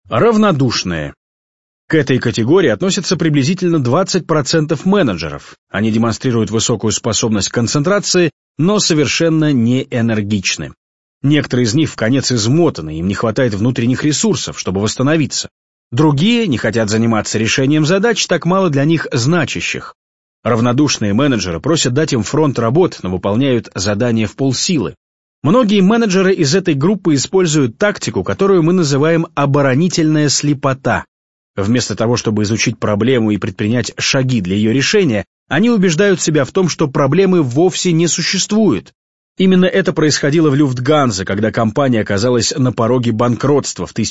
Равнодушные. К этой категории относятся приблизительно 20% менеджеров. Они демонстрируют высокую способность к концентрации, но совершенно не энергичны. Некоторые из них вконец измотаны, им не хватает внутренних ресурсов, чтобы восстановиться. Другие не хотят заниматься решением задач, так мало для них значащих. Равнодушные менеджеры просят дать им фронт работ, но выполняют задания в полсилы. Многие менеджеры из этой группы используют тактику, которую мы называем оборонительная слепота. Вместо того, чтобы изучить проблему и предпринять шаги для ее решения, они убеждают себя в том, что проблемы вовсе не существует. Именно это происходило в Люфтганзе, когда компания оказалась на пороге банкротства в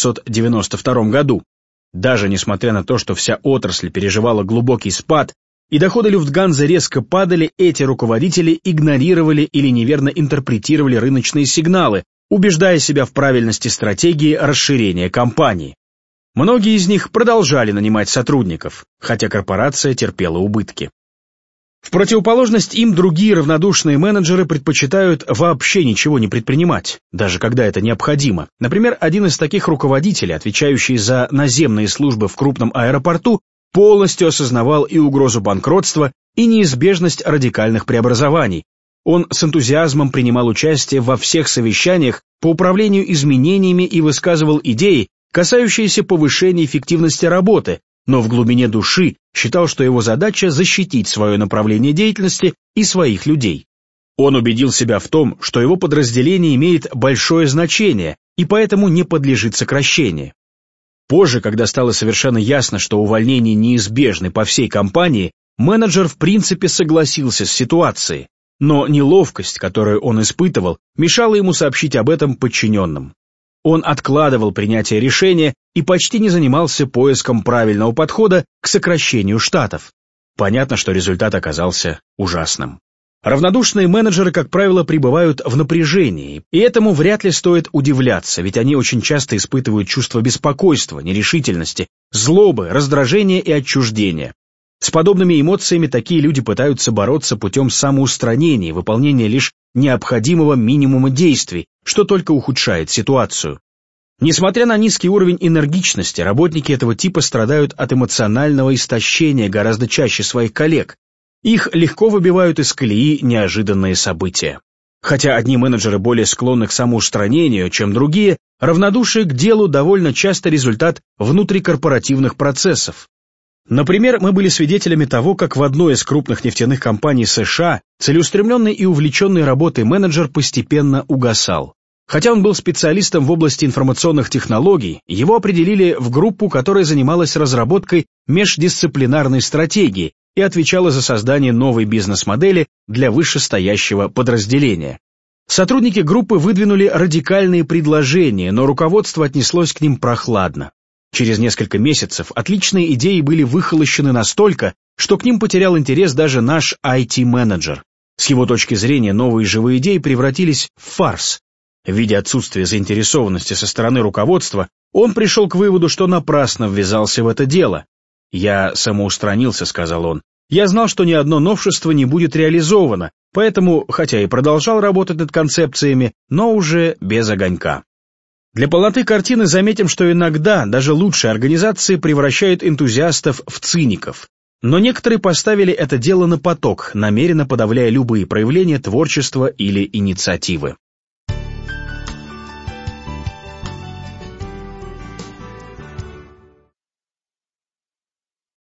1992 году. Даже несмотря на то, что вся отрасль переживала глубокий спад, и доходы Люфтганзе резко падали, эти руководители игнорировали или неверно интерпретировали рыночные сигналы, убеждая себя в правильности стратегии расширения компании. Многие из них продолжали нанимать сотрудников, хотя корпорация терпела убытки. В противоположность им другие равнодушные менеджеры предпочитают вообще ничего не предпринимать, даже когда это необходимо. Например, один из таких руководителей, отвечающий за наземные службы в крупном аэропорту, полностью осознавал и угрозу банкротства, и неизбежность радикальных преобразований. Он с энтузиазмом принимал участие во всех совещаниях по управлению изменениями и высказывал идеи, касающиеся повышения эффективности работы, но в глубине души считал, что его задача защитить свое направление деятельности и своих людей. Он убедил себя в том, что его подразделение имеет большое значение и поэтому не подлежит сокращению. Позже, когда стало совершенно ясно, что увольнения неизбежны по всей компании, менеджер в принципе согласился с ситуацией, но неловкость, которую он испытывал, мешала ему сообщить об этом подчиненным. Он откладывал принятие решения и почти не занимался поиском правильного подхода к сокращению штатов. Понятно, что результат оказался ужасным. Равнодушные менеджеры, как правило, пребывают в напряжении, и этому вряд ли стоит удивляться, ведь они очень часто испытывают чувство беспокойства, нерешительности, злобы, раздражения и отчуждения. С подобными эмоциями такие люди пытаются бороться путем самоустранения, выполнения лишь необходимого минимума действий, что только ухудшает ситуацию. Несмотря на низкий уровень энергичности, работники этого типа страдают от эмоционального истощения гораздо чаще своих коллег. Их легко выбивают из колеи неожиданные события. Хотя одни менеджеры более склонны к самоустранению, чем другие, равнодушие к делу довольно часто результат внутрикорпоративных процессов. Например, мы были свидетелями того, как в одной из крупных нефтяных компаний США целеустремленный и увлеченный работой менеджер постепенно угасал. Хотя он был специалистом в области информационных технологий, его определили в группу, которая занималась разработкой междисциплинарной стратегии и отвечала за создание новой бизнес-модели для вышестоящего подразделения. Сотрудники группы выдвинули радикальные предложения, но руководство отнеслось к ним прохладно. Через несколько месяцев отличные идеи были выхолощены настолько, что к ним потерял интерес даже наш IT-менеджер. С его точки зрения новые живые идеи превратились в фарс. Видя отсутствие заинтересованности со стороны руководства, он пришел к выводу, что напрасно ввязался в это дело. «Я самоустранился», — сказал он. «Я знал, что ни одно новшество не будет реализовано, поэтому, хотя и продолжал работать над концепциями, но уже без огонька». Для полноты картины заметим, что иногда даже лучшие организации превращают энтузиастов в циников. Но некоторые поставили это дело на поток, намеренно подавляя любые проявления творчества или инициативы.